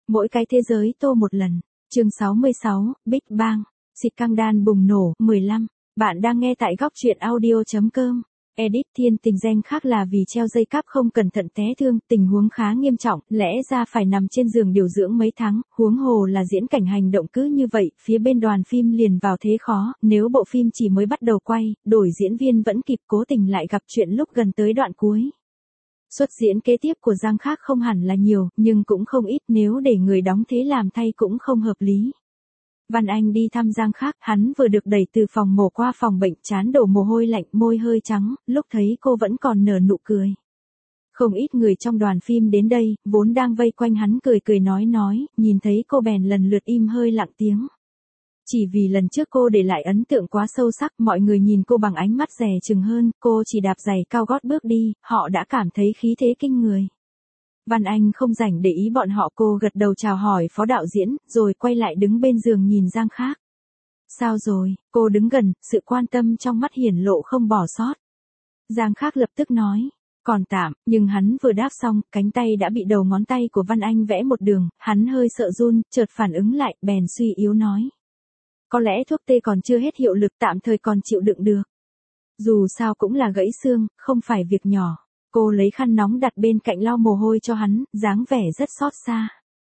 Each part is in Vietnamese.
Mỗi cái thế giới tô một lần. Chương 66, Big Bang. Xịt căng đan bùng nổ, 15. Bạn đang nghe tại góc truyện audio.com. Edit Thiên Tình danh khác là vì treo dây cáp không cẩn thận té thương, tình huống khá nghiêm trọng, lẽ ra phải nằm trên giường điều dưỡng mấy tháng, huống hồ là diễn cảnh hành động cứ như vậy, phía bên đoàn phim liền vào thế khó, nếu bộ phim chỉ mới bắt đầu quay, đổi diễn viên vẫn kịp, cố tình lại gặp chuyện lúc gần tới đoạn cuối. Xuất diễn kế tiếp của Giang Khác không hẳn là nhiều, nhưng cũng không ít, nếu để người đóng thế làm thay cũng không hợp lý. Văn Anh đi thăm Giang Khác, hắn vừa được đẩy từ phòng mổ qua phòng bệnh, trán đổ mồ hôi lạnh, môi hơi trắng, lúc thấy cô vẫn còn nở nụ cười. Không ít người trong đoàn phim đến đây, vốn đang vây quanh hắn cười cười nói, nhìn thấy cô bèn lần lượt im hơi lặng tiếng. Chỉ vì lần trước cô để lại ấn tượng quá sâu sắc, mọi người nhìn cô bằng ánh mắt dè chừng hơn, cô chỉ đạp giày cao gót bước đi, họ đã cảm thấy khí thế kinh người. Văn Anh không rảnh để ý bọn họ, cô gật đầu chào hỏi phó đạo diễn, rồi quay lại đứng bên giường nhìn Giang Khác. Sao rồi, cô đứng gần, sự quan tâm trong mắt hiển lộ không bỏ sót. Giang Khác lập tức nói, còn tạm, nhưng hắn vừa đáp xong, cánh tay đã bị đầu ngón tay của Văn Anh vẽ một đường, hắn hơi sợ run, chợt phản ứng lại, bèn suy yếu nói. Có lẽ thuốc tê còn chưa hết hiệu lực, tạm thời còn chịu đựng được. Dù sao cũng là gãy xương, không phải việc nhỏ. Cô lấy khăn nóng đặt bên cạnh lau mồ hôi cho hắn, dáng vẻ rất xót xa.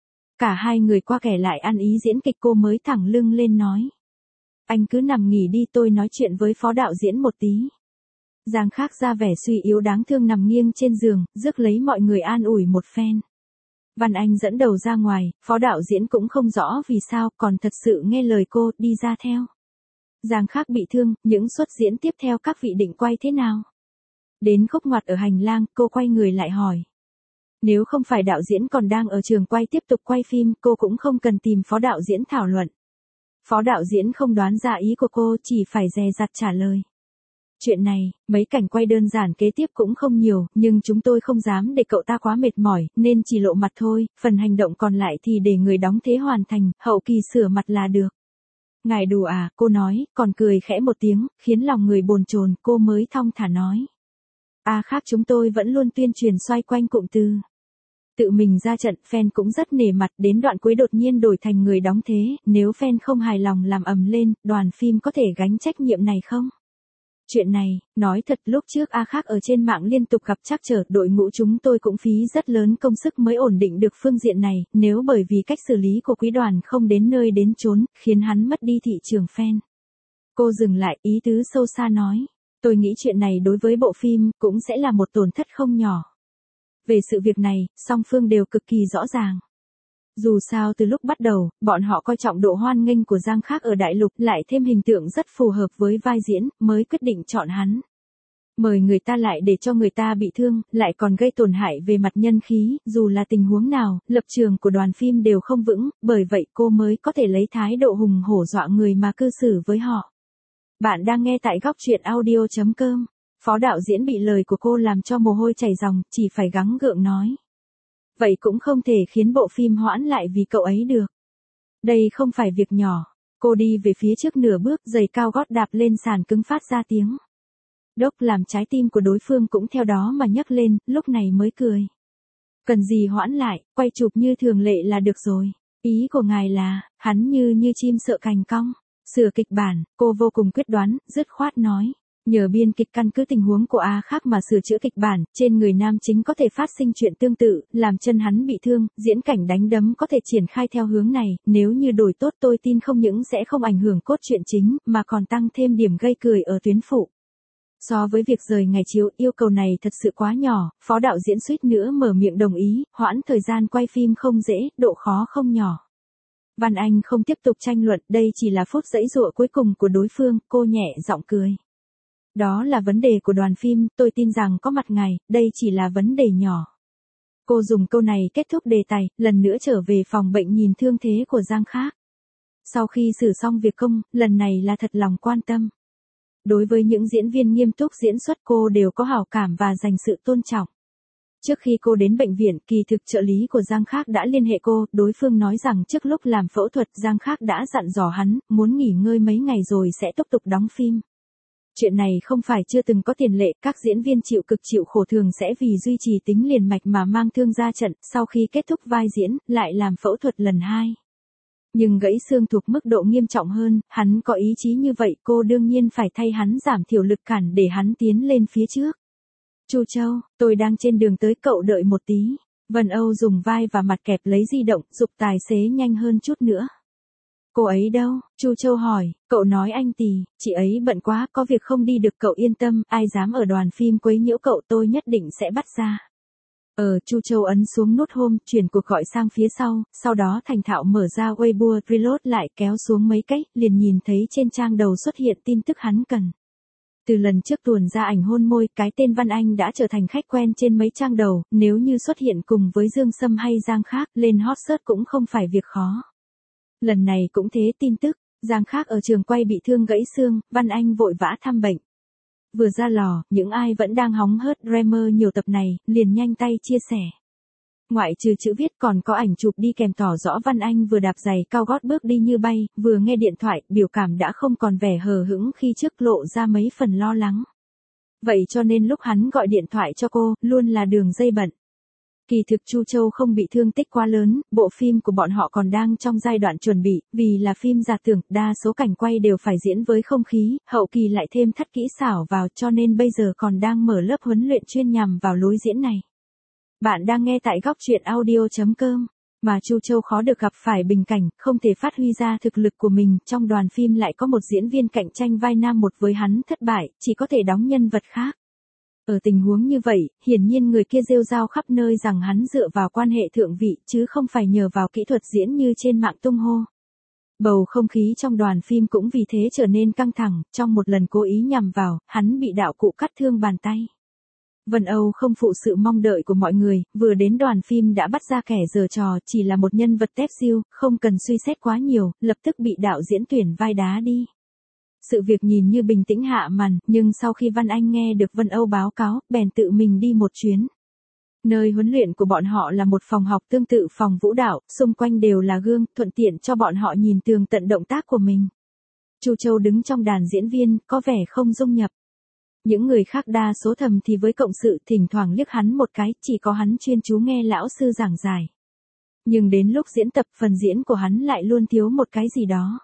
Cả hai người qua kẻ lại ăn ý diễn kịch, cô mới thẳng lưng lên nói. Anh cứ nằm nghỉ đi, tôi nói chuyện với phó đạo diễn một tí. Giang Khác ra vẻ suy yếu đáng thương nằm nghiêng trên giường, rước lấy mọi người an ủi một phen. Văn Anh dẫn đầu ra ngoài, phó đạo diễn cũng không rõ vì sao, còn thật sự nghe lời cô, đi ra theo. Giang Khác bị thương, những suất diễn tiếp theo các vị định quay thế nào? Đến khúc ngoặt ở hành lang, cô quay người lại hỏi. Nếu không phải đạo diễn còn đang ở trường quay tiếp tục quay phim, cô cũng không cần tìm phó đạo diễn thảo luận. Phó đạo diễn không đoán ra ý của cô, chỉ phải dè dặt trả lời. Chuyện này, mấy cảnh quay đơn giản kế tiếp cũng không nhiều, nhưng chúng tôi không dám để cậu ta quá mệt mỏi, nên chỉ lộ mặt thôi, phần hành động còn lại thì để người đóng thế hoàn thành, hậu kỳ sửa mặt là được. Ngài đùa à, cô nói, còn cười khẽ một tiếng, khiến lòng người bồn chồn, cô mới thong thả nói. Khác chúng tôi vẫn luôn tuyên truyền xoay quanh cụm từ. Tự mình ra trận, fan cũng rất nể mặt, đến đoạn cuối đột nhiên đổi thành người đóng thế, nếu fan không hài lòng làm ầm lên, đoàn phim có thể gánh trách nhiệm này không? Chuyện này, nói thật lúc trước Khác ở trên mạng liên tục gặp trắc trở, đội ngũ chúng tôi cũng phí rất lớn công sức mới ổn định được phương diện này, nếu bởi vì cách xử lý của quý đoàn không đến nơi đến chốn, khiến hắn mất đi thị trường fan. Cô dừng lại, ý tứ sâu xa nói. Tôi nghĩ chuyện này đối với bộ phim, cũng sẽ là một tổn thất không nhỏ. Về sự việc này, song phương đều cực kỳ rõ ràng. Dù sao từ lúc bắt đầu, bọn họ coi trọng độ hoan nghênh của Giang Khác ở đại lục, lại thêm hình tượng rất phù hợp với vai diễn, mới quyết định chọn hắn. Mời người ta lại để cho người ta bị thương, lại còn gây tổn hại về mặt nhân khí, dù là tình huống nào, lập trường của đoàn phim đều không vững, bởi vậy cô mới có thể lấy thái độ hùng hổ dọa người mà cư xử với họ. Bạn đang nghe tại góc truyện audio.com. Phó đạo diễn bị lời của cô làm cho mồ hôi chảy ròng, chỉ phải gắng gượng nói. Vậy cũng không thể khiến bộ phim hoãn lại vì cậu ấy được. Đây không phải việc nhỏ. Cô đi về phía trước nửa bước, giày cao gót đạp lên sàn cứng phát ra tiếng. Đốc làm trái tim của đối phương cũng theo đó mà nhấc lên, lúc này mới cười. Cần gì hoãn lại, quay chụp như thường lệ là được rồi. Ý của ngài là, hắn như chim sợ cành cong. Sửa kịch bản, cô vô cùng quyết đoán, dứt khoát nói. Nhờ biên kịch căn cứ tình huống của Khác mà sửa chữa kịch bản, trên người nam chính có thể phát sinh chuyện tương tự, làm chân hắn bị thương, diễn cảnh đánh đấm có thể triển khai theo hướng này, nếu như đổi tốt tôi tin không những sẽ không ảnh hưởng cốt truyện chính, mà còn tăng thêm điểm gây cười ở tuyến phụ. So với việc rời ngày chiếu, yêu cầu này thật sự quá nhỏ, phó đạo diễn suýt nữa mở miệng đồng ý, hoãn thời gian quay phim không dễ, độ khó không nhỏ. Văn Anh không tiếp tục tranh luận, đây chỉ là phút giãy giụa cuối cùng của đối phương, cô nhẹ giọng cười. Đó là vấn đề của đoàn phim, tôi tin rằng có mặt ngài, đây chỉ là vấn đề nhỏ. Cô dùng câu này kết thúc đề tài, lần nữa trở về phòng bệnh nhìn thương thế của Giang Khác. Sau khi xử xong việc công, lần này là thật lòng quan tâm. Đối với những diễn viên nghiêm túc diễn xuất cô đều có hảo cảm và dành sự tôn trọng. Trước khi cô đến bệnh viện, kỳ thực trợ lý của Giang Khác đã liên hệ cô, đối phương nói rằng trước lúc làm phẫu thuật Giang Khác đã dặn dò hắn, muốn nghỉ ngơi mấy ngày rồi sẽ tiếp tục đóng phim. Chuyện này không phải chưa từng có tiền lệ, các diễn viên chịu cực chịu khổ thường sẽ vì duy trì tính liền mạch mà mang thương ra trận, sau khi kết thúc vai diễn, lại làm phẫu thuật lần 2. Nhưng gãy xương thuộc mức độ nghiêm trọng hơn, hắn có ý chí như vậy, cô đương nhiên phải thay hắn giảm thiểu lực cản để hắn tiến lên phía trước. Chu Châu, tôi đang trên đường tới, cậu đợi một tí. Vân Âu dùng vai và mặt kẹp lấy di động, giục tài xế nhanh hơn chút nữa. Cô ấy đâu? Chu Châu hỏi, cậu nói anh Tì, chị ấy bận quá, có việc không đi được, cậu yên tâm, ai dám ở đoàn phim quấy nhiễu cậu tôi nhất định sẽ bắt ra. Chu Châu ấn xuống nút home, chuyển cuộc gọi sang phía sau đó thành thạo mở ra Weibo, reload lại, kéo xuống mấy cách, liền nhìn thấy trên trang đầu xuất hiện tin tức hắn cần. Từ lần trước tuồn ra ảnh hôn môi, cái tên Văn Anh đã trở thành khách quen trên mấy trang đầu, nếu như xuất hiện cùng với Dương Sâm hay Giang Khác, lên hot search cũng không phải việc khó. Lần này cũng thế, tin tức, Giang Khác ở trường quay bị thương gãy xương, Văn Anh vội vã thăm bệnh. Vừa ra lò, những ai vẫn đang hóng hớt Dreamer nhiều tập này, liền nhanh tay chia sẻ. Ngoại trừ chữ viết còn có ảnh chụp đi kèm tỏ rõ Văn Anh vừa đạp giày cao gót bước đi như bay, vừa nghe điện thoại, biểu cảm đã không còn vẻ hờ hững khi trước, lộ ra mấy phần lo lắng. Vậy cho nên lúc hắn gọi điện thoại cho cô, luôn là đường dây bận. Kỳ thực Chu Châu không bị thương tích quá lớn, bộ phim của bọn họ còn đang trong giai đoạn chuẩn bị, vì là phim giả tưởng, đa số cảnh quay đều phải diễn với không khí, hậu kỳ lại thêm thắt kỹ xảo vào, cho nên bây giờ còn đang mở lớp huấn luyện chuyên nhằm vào lối diễn này. Bạn đang nghe tại góc truyện audio.com. Mà Chu Châu khó được gặp phải bình cảnh, không thể phát huy ra thực lực của mình, trong đoàn phim lại có một diễn viên cạnh tranh vai nam một với hắn thất bại, chỉ có thể đóng nhân vật khác. Ở tình huống như vậy, hiển nhiên người kia rêu rao khắp nơi rằng hắn dựa vào quan hệ thượng vị, chứ không phải nhờ vào kỹ thuật diễn như trên mạng tung hô. Bầu không khí trong đoàn phim cũng vì thế trở nên căng thẳng, trong một lần cố ý nhằm vào, hắn bị đạo cụ cắt thương bàn tay. Vân Âu không phụ sự mong đợi của mọi người, vừa đến đoàn phim đã bắt ra kẻ giở trò, chỉ là một nhân vật tép diêu, không cần suy xét quá nhiều, lập tức bị đạo diễn tuyển vai đá đi. Sự việc nhìn như bình tĩnh hạ màn, nhưng sau khi Văn Anh nghe được Vân Âu báo cáo, bèn tự mình đi một chuyến. Nơi huấn luyện của bọn họ là một phòng học tương tự phòng vũ đạo, xung quanh đều là gương, thuận tiện cho bọn họ nhìn tường tận động tác của mình. Chu Châu đứng trong đàn diễn viên, có vẻ không dung nhập. Những người khác đa số thầm thì với cộng sự, thỉnh thoảng liếc hắn một cái, chỉ có hắn chuyên chú nghe lão sư giảng giải. Nhưng đến lúc diễn tập, phần diễn của hắn lại luôn thiếu một cái gì đó.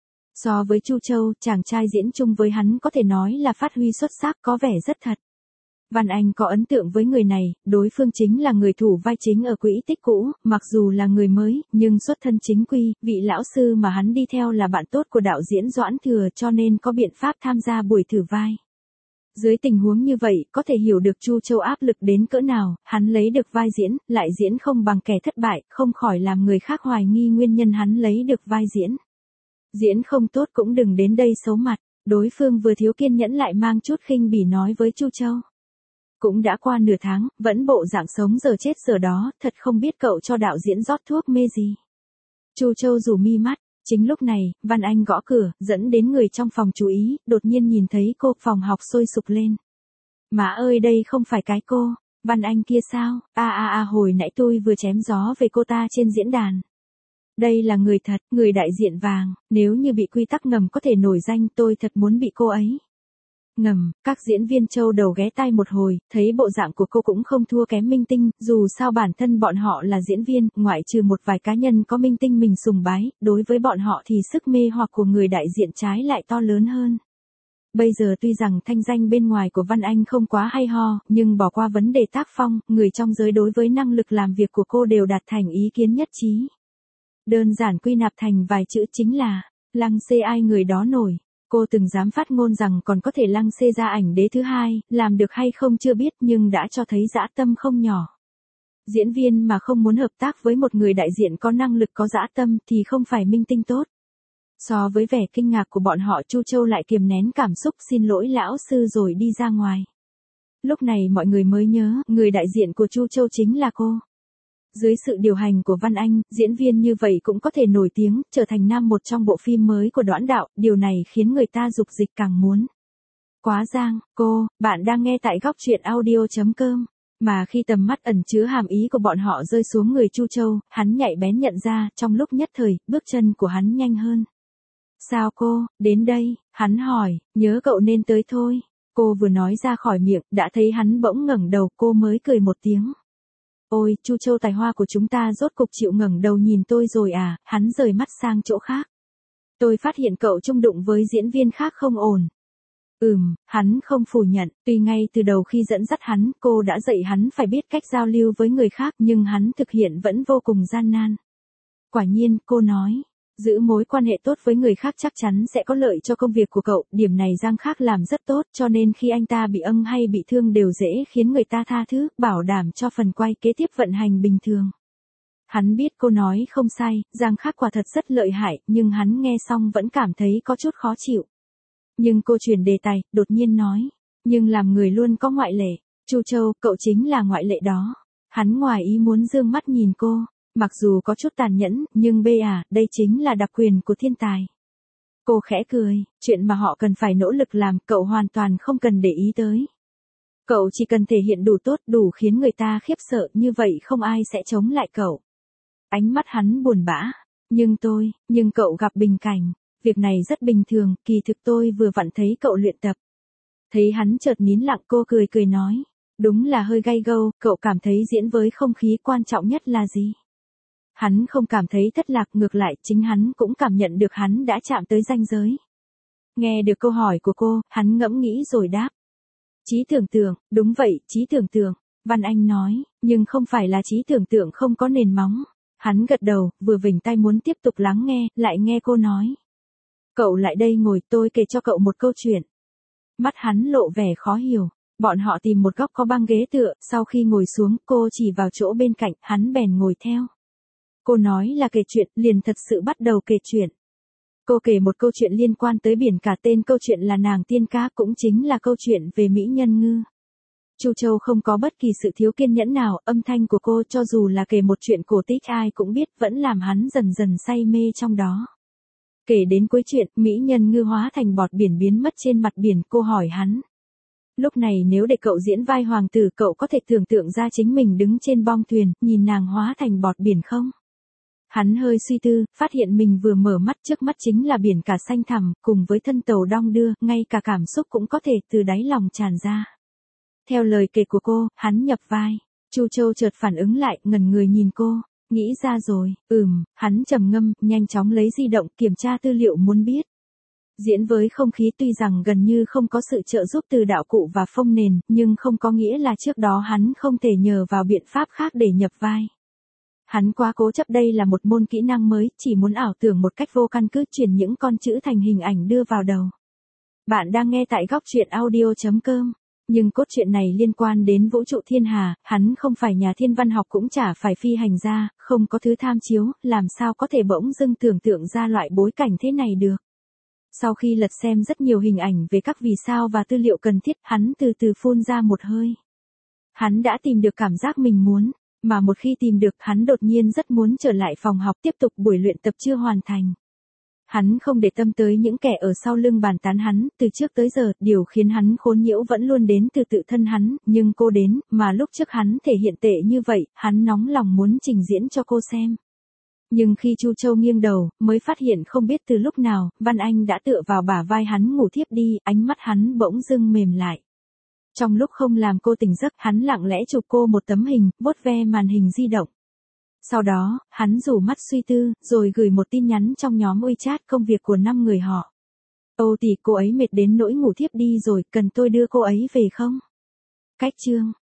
So với Chu Châu, chàng trai diễn chung với hắn có thể nói là phát huy xuất sắc, có vẻ rất thật. Văn Anh có ấn tượng với người này, đối phương chính là người thủ vai chính ở Quỹ Tích Cũ, mặc dù là người mới, nhưng xuất thân chính quy, vị lão sư mà hắn đi theo là bạn tốt của đạo diễn Doãn Thừa, cho nên có biện pháp tham gia buổi thử vai. Dưới tình huống như vậy, có thể hiểu được Chu Châu áp lực đến cỡ nào, hắn lấy được vai diễn, lại diễn không bằng kẻ thất bại, không khỏi làm người khác hoài nghi nguyên nhân hắn lấy được vai diễn. Diễn không tốt cũng đừng đến đây xấu mặt, đối phương vừa thiếu kiên nhẫn lại mang chút khinh bỉ nói với Chu Châu. Cũng đã qua nửa tháng, vẫn bộ dạng sống giờ chết giờ đó, thật không biết cậu cho đạo diễn rót thuốc mê gì. Chu Châu rủ mi mắt, chính lúc này, Văn Anh gõ cửa, dẫn đến người trong phòng chú ý, đột nhiên nhìn thấy cô, phòng học sôi sục lên. Má ơi, đây không phải cái cô, Văn Anh kia sao, hồi nãy tôi vừa chém gió về cô ta trên diễn đàn. Đây là người thật, người đại diện vàng, nếu như bị quy tắc ngầm có thể nổi danh, tôi thật muốn bị cô ấy. Ngầm, các diễn viên châu đầu ghé tai một hồi, thấy bộ dạng của cô cũng không thua kém minh tinh, dù sao bản thân bọn họ là diễn viên, ngoại trừ một vài cá nhân có minh tinh mình sùng bái, đối với bọn họ thì sức mê hoặc của người đại diện trái lại to lớn hơn. Bây giờ tuy rằng thanh danh bên ngoài của Văn Anh không quá hay ho, nhưng bỏ qua vấn đề tác phong, người trong giới đối với năng lực làm việc của cô đều đạt thành ý kiến nhất trí. Đơn giản quy nạp thành vài chữ chính là, lăng xê ai người đó nổi. Cô từng dám phát ngôn rằng còn có thể lăng xê ra ảnh đế thứ hai, làm được hay không chưa biết nhưng đã cho thấy dã tâm không nhỏ. Diễn viên mà không muốn hợp tác với một người đại diện có năng lực có dã tâm thì không phải minh tinh tốt. So với vẻ kinh ngạc của bọn họ, Chu Châu lại kiềm nén cảm xúc xin lỗi lão sư rồi đi ra ngoài. Lúc này mọi người mới nhớ, người đại diện của Chu Châu chính là cô. Dưới sự điều hành của Văn Anh, diễn viên như vậy cũng có thể nổi tiếng, trở thành nam một trong bộ phim mới của Doãn Đạo, điều này khiến người ta dục dịch càng muốn. Quá giang, bạn đang nghe tại góc truyện audio.com. Mà khi tầm mắt ẩn chứa hàm ý của bọn họ rơi xuống người Chu Châu, hắn nhạy bén nhận ra, trong lúc nhất thời, bước chân của hắn nhanh hơn. Sao cô, đến đây, hắn hỏi, nhớ cậu nên tới thôi. Cô vừa nói ra khỏi miệng, đã thấy hắn bỗng ngẩng đầu, cô mới cười một tiếng. Ôi, Chu Châu tài hoa của chúng ta rốt cục chịu ngẩng đầu nhìn tôi rồi à, hắn rời mắt sang chỗ khác. Tôi phát hiện cậu chung đụng với diễn viên khác không ổn. Hắn không phủ nhận, tuy ngay từ đầu khi dẫn dắt hắn, cô đã dạy hắn phải biết cách giao lưu với người khác nhưng hắn thực hiện vẫn vô cùng gian nan. Quả nhiên, cô nói, giữ mối quan hệ tốt với người khác chắc chắn sẽ có lợi cho công việc của cậu, điểm này Giang Khác làm rất tốt cho nên khi anh ta bị âng hay bị thương đều dễ khiến người ta tha thứ, bảo đảm cho phần quay kế tiếp vận hành bình thường. Hắn biết cô nói không sai, Giang Khác quả thật rất lợi hại, nhưng hắn nghe xong vẫn cảm thấy có chút khó chịu. Nhưng cô chuyển đề tài, đột nhiên nói, nhưng làm người luôn có ngoại lệ, Chu Châu, cậu chính là ngoại lệ đó. Hắn ngoài ý muốn dương mắt nhìn cô, mặc dù có chút tàn nhẫn, nhưng đây chính là đặc quyền của thiên tài. Cô khẽ cười, chuyện mà họ cần phải nỗ lực làm, cậu hoàn toàn không cần để ý tới. Cậu chỉ cần thể hiện đủ tốt, đủ khiến người ta khiếp sợ, như vậy không ai sẽ chống lại cậu. Ánh mắt hắn buồn bã, nhưng cậu gặp bình cảnh. Việc này rất bình thường, kỳ thực tôi vừa vặn thấy cậu luyện tập. Thấy hắn chợt nín lặng, cô cười nói. Đúng là hơi gay go, cậu cảm thấy diễn với không khí quan trọng nhất là gì? Hắn không cảm thấy thất lạc, ngược lại, chính hắn cũng cảm nhận được hắn đã chạm tới ranh giới. Nghe được câu hỏi của cô, hắn ngẫm nghĩ rồi đáp. Trí tưởng tượng, đúng vậy, trí tưởng tượng. Văn Anh nói, nhưng không phải là trí tưởng tượng không có nền móng. Hắn gật đầu, vừa vểnh tay muốn tiếp tục lắng nghe, lại nghe cô nói. Cậu lại đây ngồi, tôi kể cho cậu một câu chuyện. Mắt hắn lộ vẻ khó hiểu. Bọn họ tìm một góc có băng ghế tựa, sau khi ngồi xuống, cô chỉ vào chỗ bên cạnh, hắn bèn ngồi theo. Cô nói là kể chuyện, liền thật sự bắt đầu kể chuyện. Cô kể một câu chuyện liên quan tới biển cả, tên câu chuyện là Nàng Tiên Cá, cũng chính là câu chuyện về Mỹ Nhân Ngư. Chu Châu không có bất kỳ sự thiếu kiên nhẫn nào, âm thanh của cô cho dù là kể một chuyện cổ tích ai cũng biết vẫn làm hắn dần dần say mê trong đó. Kể đến cuối chuyện, Mỹ Nhân Ngư hóa thành bọt biển biến mất trên mặt biển, cô hỏi hắn. Lúc này nếu để cậu diễn vai hoàng tử, cậu có thể tưởng tượng ra chính mình đứng trên bong thuyền, nhìn nàng hóa thành bọt biển không? Hắn hơi suy tư, phát hiện mình vừa mở mắt trước mắt chính là biển cả xanh thẳm, cùng với thân tàu đong đưa, ngay cả cảm xúc cũng có thể từ đáy lòng tràn ra. Theo lời kể của cô, hắn nhập vai. Chu Châu chợt phản ứng lại, ngẩn người nhìn cô. Nghĩ ra rồi, hắn trầm ngâm, nhanh chóng lấy di động, kiểm tra tư liệu muốn biết. Diễn với không khí tuy rằng gần như không có sự trợ giúp từ đạo cụ và phông nền, nhưng không có nghĩa là trước đó hắn không thể nhờ vào biện pháp khác để nhập vai. Hắn quá cố chấp, đây là một môn kỹ năng mới, chỉ muốn ảo tưởng một cách vô căn cứ, chuyển những con chữ thành hình ảnh đưa vào đầu. Bạn đang nghe tại góc truyện audio.com. Nhưng cốt truyện này liên quan đến vũ trụ thiên hà, hắn không phải nhà thiên văn học cũng chả phải phi hành gia, không có thứ tham chiếu, làm sao có thể bỗng dưng tưởng tượng ra loại bối cảnh thế này được. Sau khi lật xem rất nhiều hình ảnh về các vì sao và tư liệu cần thiết, hắn từ từ phun ra một hơi. Hắn đã tìm được cảm giác mình muốn, mà một khi tìm được, hắn đột nhiên rất muốn trở lại phòng học tiếp tục buổi luyện tập chưa hoàn thành. Hắn không để tâm tới những kẻ ở sau lưng bàn tán hắn, từ trước tới giờ, điều khiến hắn khốn nhiễu vẫn luôn đến từ tự thân hắn, nhưng cô đến, mà lúc trước hắn thể hiện tệ như vậy, hắn nóng lòng muốn trình diễn cho cô xem. Nhưng khi Chu Châu nghiêng đầu, mới phát hiện không biết từ lúc nào, Văn Anh đã tựa vào bả vai hắn ngủ thiếp đi, ánh mắt hắn bỗng dưng mềm lại. Trong lúc không làm cô tỉnh giấc, hắn lặng lẽ chụp cô một tấm hình, vuốt ve màn hình di động. Sau đó, hắn rủ mắt suy tư, rồi gửi một tin nhắn trong nhóm WeChat công việc của 5 người họ. Ồ tỷ, cô ấy mệt đến nỗi ngủ thiếp đi rồi, cần tôi đưa cô ấy về không? Cách chương.